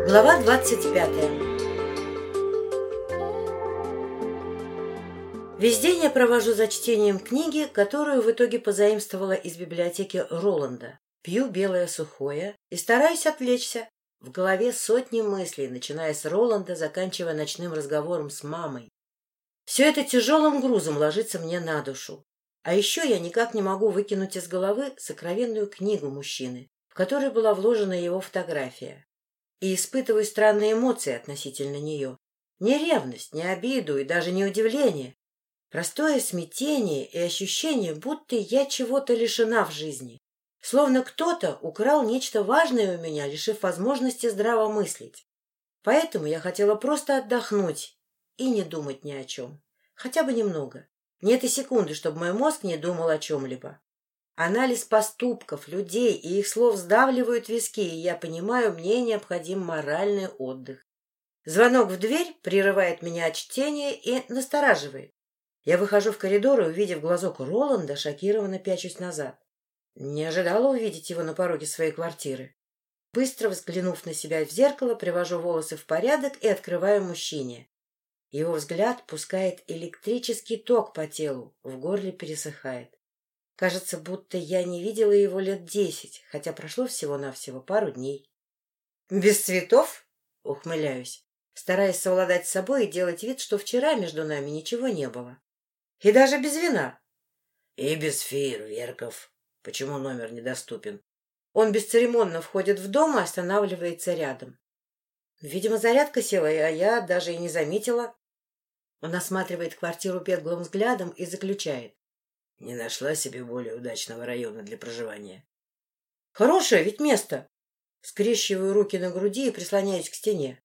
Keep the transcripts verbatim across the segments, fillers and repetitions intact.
Глава двадцать пятая. Весь день я провожу за чтением книги, которую в итоге позаимствовала из библиотеки Роланда. Пью белое сухое и стараюсь отвлечься. В голове сотни мыслей, начиная с Роланда, заканчивая ночным разговором с мамой. Все это тяжелым грузом ложится мне на душу. А еще я никак не могу выкинуть из головы сокровенную книгу мужчины, в которой была вложена его фотография. И испытываю странные эмоции относительно нее. Не ревность, не обиду и даже не удивление. Простое смятение и ощущение, будто я чего-то лишена в жизни. Словно кто-то украл нечто важное у меня, лишив возможности здраво мыслить. Поэтому я хотела просто отдохнуть и не думать ни о чем. Хотя бы немного. Нет и секунды, чтобы мой мозг не думал о чем-либо. Анализ поступков, людей и их слов сдавливают виски, и я понимаю, мне необходим моральный отдых. Звонок в дверь прерывает меня от чтения и настораживает. Я выхожу в коридор и, увидев глазок Роланда, шокированно пячусь назад. Не ожидала увидеть его на пороге своей квартиры. Быстро взглянув на себя в зеркало, привожу волосы в порядок и открываю мужчине. Его взгляд пускает электрический ток по телу, в горле пересыхает. Кажется, будто я не видела его лет десять, хотя прошло всего-навсего пару дней. — Без цветов? — ухмыляюсь, стараясь совладать с собой и делать вид, что вчера между нами ничего не было. — И даже без вина. — И без фейерверков. Почему номер недоступен? Он бесцеремонно входит в дом и останавливается рядом. Видимо, зарядка села, а я даже и не заметила. Он осматривает квартиру беглым взглядом и заключает. Не нашла себе более удачного района для проживания. Хорошее ведь место. Скрещиваю руки на груди и прислоняюсь к стене.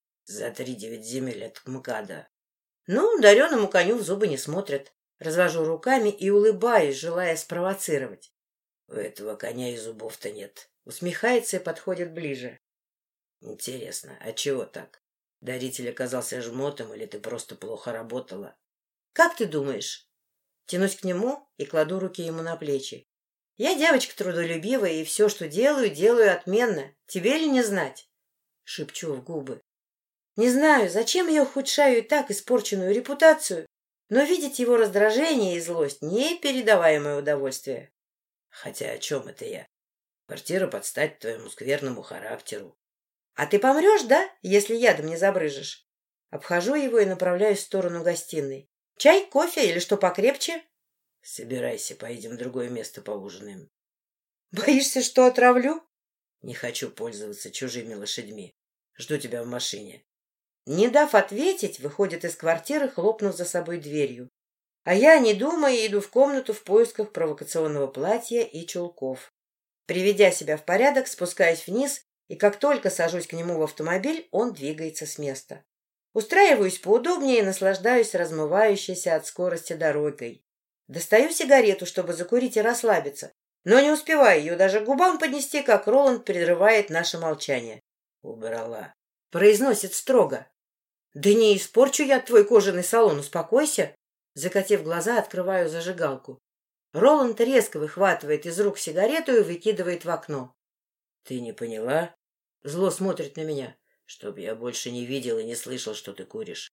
За три девять земель от МКАДа. Ну, дареному коню в зубы не смотрят. Развожу руками и улыбаюсь, желая спровоцировать. У этого коня и зубов-то нет. Усмехается и подходит ближе. Интересно, а чего так? Даритель оказался жмотом или ты просто плохо работала? Как ты думаешь? Тянусь к нему и кладу руки ему на плечи. Я девочка трудолюбивая, и все, что делаю, делаю отменно. Тебе ли не знать? Шепчу в губы. Не знаю, зачем я ухудшаю и так испорченную репутацию, но видеть его раздражение и злость — непередаваемое удовольствие. Хотя о чем это я? Квартира под стать твоему скверному характеру. А ты помрешь, да, если ядом не забрыжешь? Обхожу его и направляюсь в сторону гостиной. Чай, кофе или что покрепче? Собирайся, поедем в другое место поужинаем. Боишься, что отравлю? Не хочу пользоваться чужими лошадьми. Жду тебя в машине. Не дав ответить, выходит из квартиры, хлопнув за собой дверью. А я, не думая, иду в комнату в поисках провокационного платья и чулков. Приведя себя в порядок, спускаюсь вниз, и как только сажусь к нему в автомобиль, он двигается с места. Устраиваюсь поудобнее и наслаждаюсь размывающейся от скорости дорогой. Достаю сигарету, чтобы закурить и расслабиться, но не успеваю ее даже к губам поднести, как Роланд прерывает наше молчание. «Убрала», — произносит строго. «Да не испорчу я твой кожаный салон, успокойся». Закатив глаза, открываю зажигалку. Роланд резко выхватывает из рук сигарету и выкидывает в окно. «Ты не поняла?» Зло смотрит на меня. «Чтоб я больше не видел и не слышал, что ты куришь».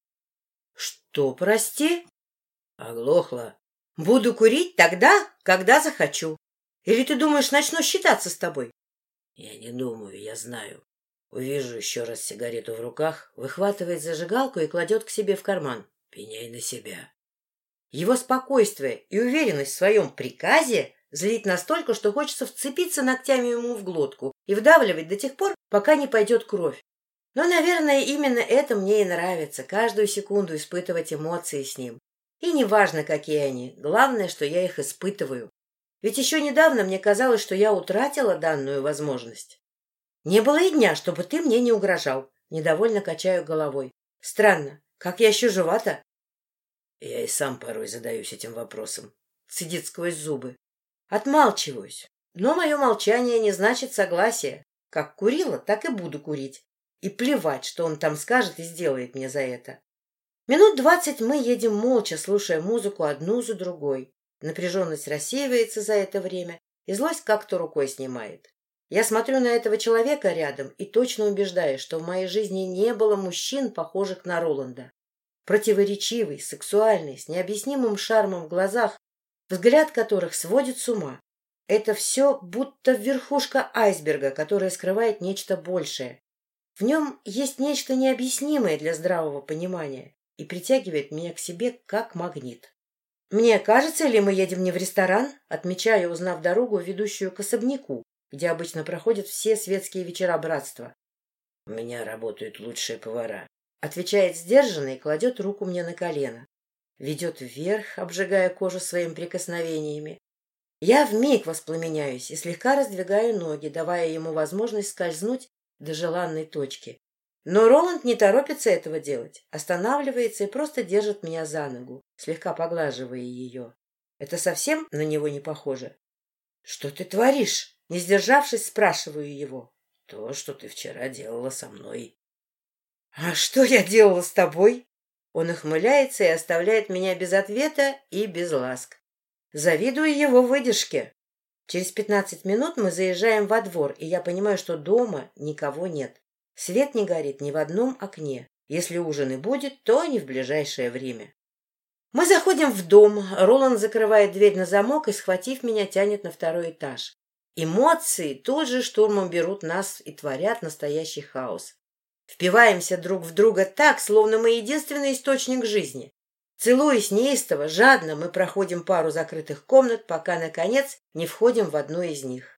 «Что, прости?» «Оглохла». «Буду курить тогда, когда захочу. Или ты думаешь, начну считаться с тобой?» «Я не думаю, я знаю». Увижу еще раз сигарету в руках, выхватывает зажигалку и кладет к себе в карман. «Пеняй на себя». Его спокойствие и уверенность в своем приказе злит настолько, что хочется вцепиться ногтями ему в глотку и вдавливать до тех пор, пока не пойдет кровь. Но, наверное, именно это мне и нравится, каждую секунду испытывать эмоции с ним. И неважно, какие они, главное, что я их испытываю. Ведь еще недавно мне казалось, что я утратила данную возможность. Не было и дня, чтобы ты мне не угрожал. Недовольно качаю головой. Странно, как я еще жива-то? Я и сам порой задаюсь этим вопросом. Цедит сквозь зубы. Отмалчиваюсь. Но мое молчание не значит согласия. Как курила, так и буду курить. И плевать, что он там скажет и сделает мне за это. Минут двадцать мы едем молча, слушая музыку одну за другой. Напряженность рассеивается за это время, и злость как-то рукой снимает. Я смотрю на этого человека рядом и точно убеждаюсь, что в моей жизни не было мужчин, похожих на Роланда. Противоречивый, сексуальный, с необъяснимым шармом в глазах, взгляд которых сводит с ума. Это все будто верхушка айсберга, которая скрывает нечто большее. В нем есть нечто необъяснимое для здравого понимания и притягивает меня к себе как магнит. «Мне кажется, ли мы едем не в ресторан?» Отмечаю, узнав дорогу, ведущую к особняку, где обычно проходят все светские вечера братства. «У меня работают лучшие повара», — отвечает сдержанно и кладет руку мне на колено. Ведет вверх, обжигая кожу своими прикосновениями. Я вмиг воспламеняюсь и слегка раздвигаю ноги, давая ему возможность скользнуть до желанной точки. Но Роланд не торопится этого делать, останавливается и просто держит меня за ногу, слегка поглаживая ее. Это совсем на него не похоже. — Что ты творишь? Не сдержавшись, спрашиваю его. — То, что ты вчера делала со мной. — А что я делала с тобой? Он ухмыляется и оставляет меня без ответа и без ласк. Завидую его выдержке. Через пятнадцать минут мы заезжаем во двор, и я понимаю, что дома никого нет. Свет не горит ни в одном окне. Если ужин и будет, то не в ближайшее время. Мы заходим в дом. Роланд закрывает дверь на замок и, схватив меня, тянет на второй этаж. Эмоции тут же штурмом берут нас и творят настоящий хаос. Впиваемся друг в друга так, словно мы единственный источник жизни. Целуясь неистово, жадно, мы проходим пару закрытых комнат, пока, наконец, не входим в одну из них.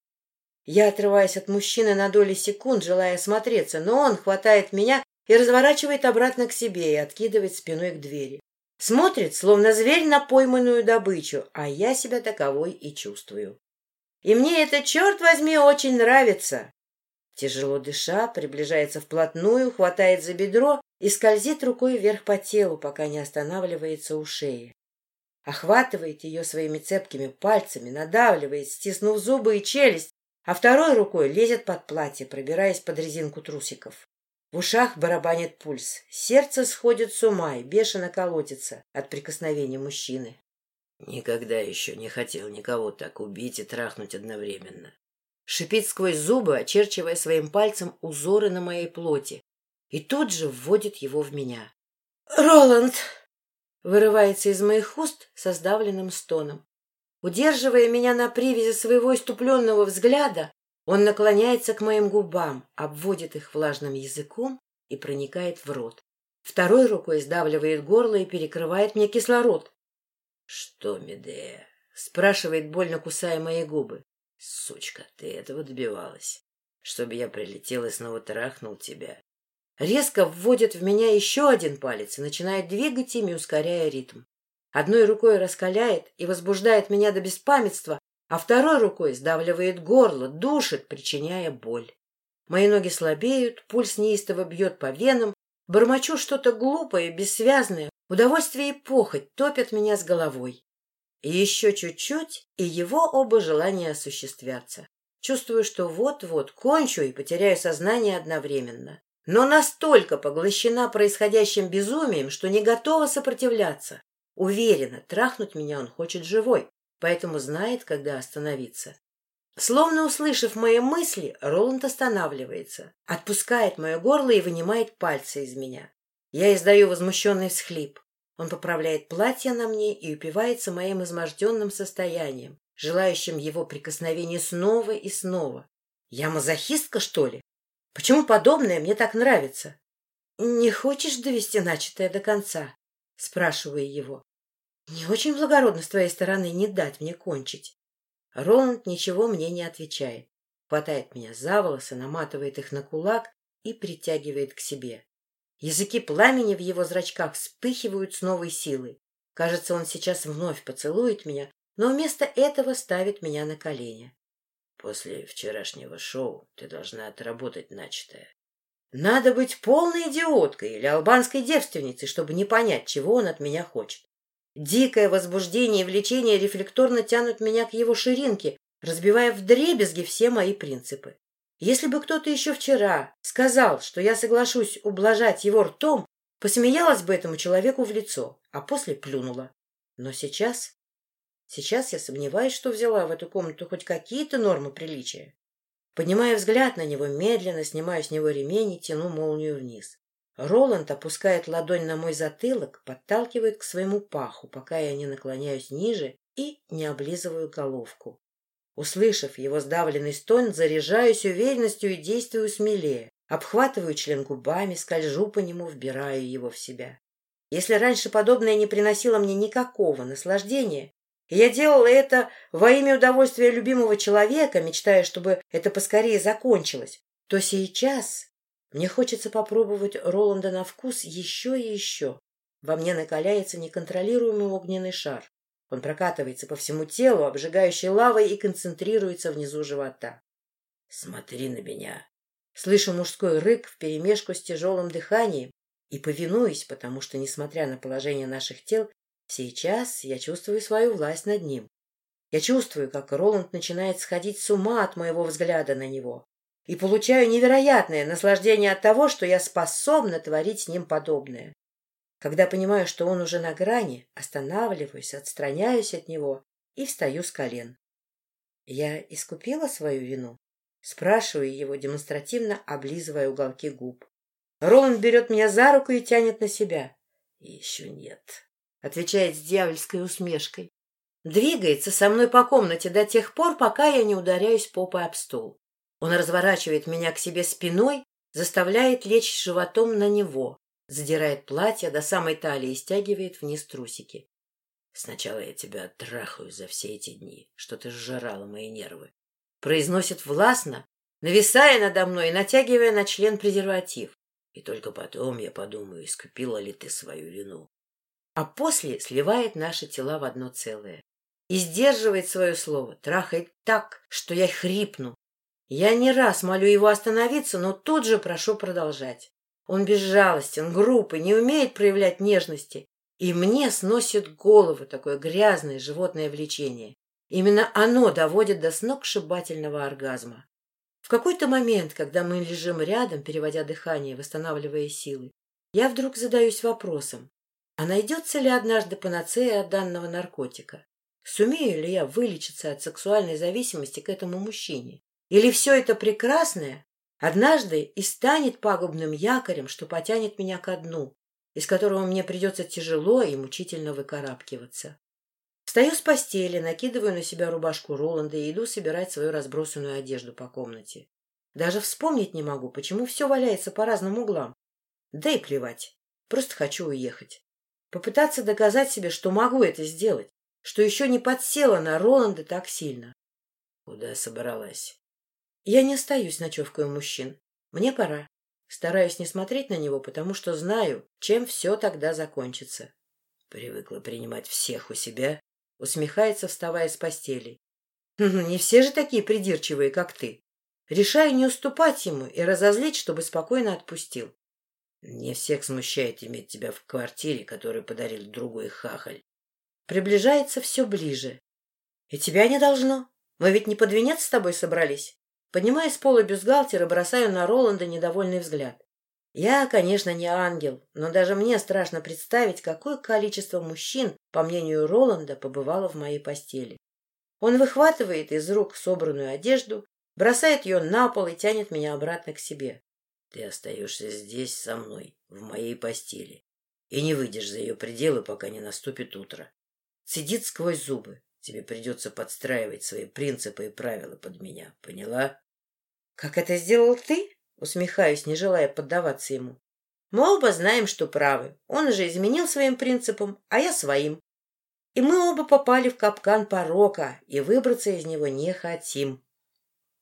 Я отрываюсь от мужчины на доли секунд, желая осмотреться, но он хватает меня и разворачивает обратно к себе и откидывает спиной к двери. Смотрит, словно зверь на пойманную добычу, а я себя таковой и чувствую. И мне это, черт возьми, очень нравится. Тяжело дыша, приближается вплотную, хватает за бедро и скользит рукой вверх по телу, пока не останавливается у шеи. Охватывает ее своими цепкими пальцами, надавливает, стиснув зубы и челюсть, а второй рукой лезет под платье, пробираясь под резинку трусиков. В ушах барабанит пульс, сердце сходит с ума и бешено колотится от прикосновения мужчины. Никогда еще не хотел никого так убить и трахнуть одновременно. Шипит сквозь зубы, очерчивая своим пальцем узоры на моей плоти, и тут же вводит его в меня. «Роланд!» вырывается из моих уст со сдавленным стоном. Удерживая меня на привязи своего иступленного взгляда, он наклоняется к моим губам, обводит их влажным языком и проникает в рот. Второй рукой сдавливает горло и перекрывает мне кислород. — Что, Медея? — спрашивает, больно кусая мои губы. — Сучка, ты этого добивалась. Чтобы я прилетел и снова трахнул тебя. Резко вводит в меня еще один палец и начинает двигать ими, ускоряя ритм. Одной рукой раскаляет и возбуждает меня до беспамятства, а второй рукой сдавливает горло, душит, причиняя боль. Мои ноги слабеют, пульс неистово бьет по венам, бормочу что-то глупое, бессвязное, удовольствие и похоть топят меня с головой. И еще чуть-чуть, и его оба желания осуществятся. Чувствую, что вот-вот кончу и потеряю сознание одновременно. Но настолько поглощена происходящим безумием, что не готова сопротивляться. Уверена, трахнуть меня он хочет живой, поэтому знает, когда остановиться. Словно услышав мои мысли, Роланд останавливается, отпускает мое горло и вынимает пальцы из меня. Я издаю возмущенный всхлип. Он поправляет платье на мне и упивается моим изможденным состоянием, желающим его прикосновения снова и снова. Я мазохистка, что ли? Почему подобное мне так нравится? — Не хочешь довести начатое до конца? — спрашиваю его. — Не очень благородно с твоей стороны не дать мне кончить. Роланд ничего мне не отвечает. Хватает меня за волосы, наматывает их на кулак и притягивает к себе. Языки пламени в его зрачках вспыхивают с новой силой. Кажется, он сейчас вновь поцелует меня, но вместо этого ставит меня на колени. После вчерашнего шоу ты должна отработать начатое. Надо быть полной идиоткой или албанской девственницей, чтобы не понять, чего он от меня хочет. Дикое возбуждение и влечение рефлекторно тянут меня к его ширинке, разбивая вдребезги все мои принципы. Если бы кто-то еще вчера сказал, что я соглашусь ублажать его ртом, посмеялась бы этому человеку в лицо, а после плюнула. Но сейчас... Сейчас я сомневаюсь, что взяла в эту комнату хоть какие-то нормы приличия. Поднимая взгляд на него, медленно снимаю с него ремень и тяну молнию вниз. Роланд опускает ладонь на мой затылок, подталкивает к своему паху, пока я не наклоняюсь ниже и не облизываю головку. Услышав его сдавленный стон, заряжаюсь уверенностью и действую смелее. Обхватываю член губами, скольжу по нему, вбираю его в себя. Если раньше подобное не приносило мне никакого наслаждения, и я делала это во имя удовольствия любимого человека, мечтая, чтобы это поскорее закончилось, то сейчас мне хочется попробовать Роланда на вкус еще и еще. Во мне накаляется неконтролируемый огненный шар. Он прокатывается по всему телу, обжигающей лавой, и концентрируется внизу живота. «Смотри на меня!» Слышу мужской рык вперемешку с тяжелым дыханием и повинуюсь, потому что, несмотря на положение наших тел, сейчас я чувствую свою власть над ним. Я чувствую, как Роланд начинает сходить с ума от моего взгляда на него, и получаю невероятное наслаждение от того, что я способна творить с ним подобное. Когда понимаю, что он уже на грани, останавливаюсь, отстраняюсь от него и встаю с колен. Я искупила свою вину? Спрашиваю его, демонстративно облизывая уголки губ. Роланд берет меня за руку и тянет на себя. — Еще нет, — отвечает с дьявольской усмешкой. Двигается со мной по комнате до тех пор, пока я не ударяюсь попой об стол. Он разворачивает меня к себе спиной, заставляет лечь животом на него, задирает платье до самой талии и стягивает вниз трусики. — Сначала я тебя оттрахаю за все эти дни, что ты сжирала мои нервы. Произносит властно, нависая надо мной и натягивая на член презерватив. И только потом я подумаю, искупила ли ты свою вину. А после сливает наши тела в одно целое. И сдерживает свое слово, трахает так, что я хрипну. Я не раз молю его остановиться, но тут же прошу продолжать. Он безжалостен, груб и не умеет проявлять нежности. И мне сносит голову такое грязное животное влечение. Именно оно доводит до сногсшибательного оргазма. В какой-то момент, когда мы лежим рядом, переводя дыхание, восстанавливая силы, я вдруг задаюсь вопросом, а найдется ли однажды панацея от данного наркотика? Сумею ли я вылечиться от сексуальной зависимости к этому мужчине? Или все это прекрасное однажды и станет пагубным якорем, что потянет меня ко дну, из которого мне придется тяжело и мучительно выкарабкиваться? Встаю с постели, накидываю на себя рубашку Роланда и иду собирать свою разбросанную одежду по комнате. Даже вспомнить не могу, почему все валяется по разным углам. Да и плевать, просто хочу уехать. Попытаться доказать себе, что могу это сделать, что еще не подсела на Роланда так сильно. Куда собралась? Я не остаюсь ночевкой у мужчин. Мне пора. Стараюсь не смотреть на него, потому что знаю, чем все тогда закончится. Привыкла принимать всех у себя? Усмехается, вставая с постели. Не все же такие придирчивые, как ты. Решаю не уступать ему и разозлить, чтобы спокойно отпустил. Не всех смущает иметь тебя в квартире, которую подарил другой хахаль. Приближается все ближе. И тебя не должно. Мы ведь не под венец с тобой собрались. Поднимая с пола бюстгальтер и бросаю на Роланда недовольный взгляд. Я, конечно, не ангел, но даже мне страшно представить, какое количество мужчин, по мнению Роланда, побывало в моей постели. Он выхватывает из рук собранную одежду, бросает ее на пол и тянет меня обратно к себе. Ты остаешься здесь со мной, в моей постели, и не выйдешь за ее пределы, пока не наступит утро. Цедит сквозь зубы. Тебе придется подстраивать свои принципы и правила под меня. Поняла? — Как это сделал ты? Усмехаюсь, не желая поддаваться ему. Мы оба знаем, что правы. Он уже изменил своим принципам, а я своим. И мы оба попали в капкан порока и выбраться из него не хотим.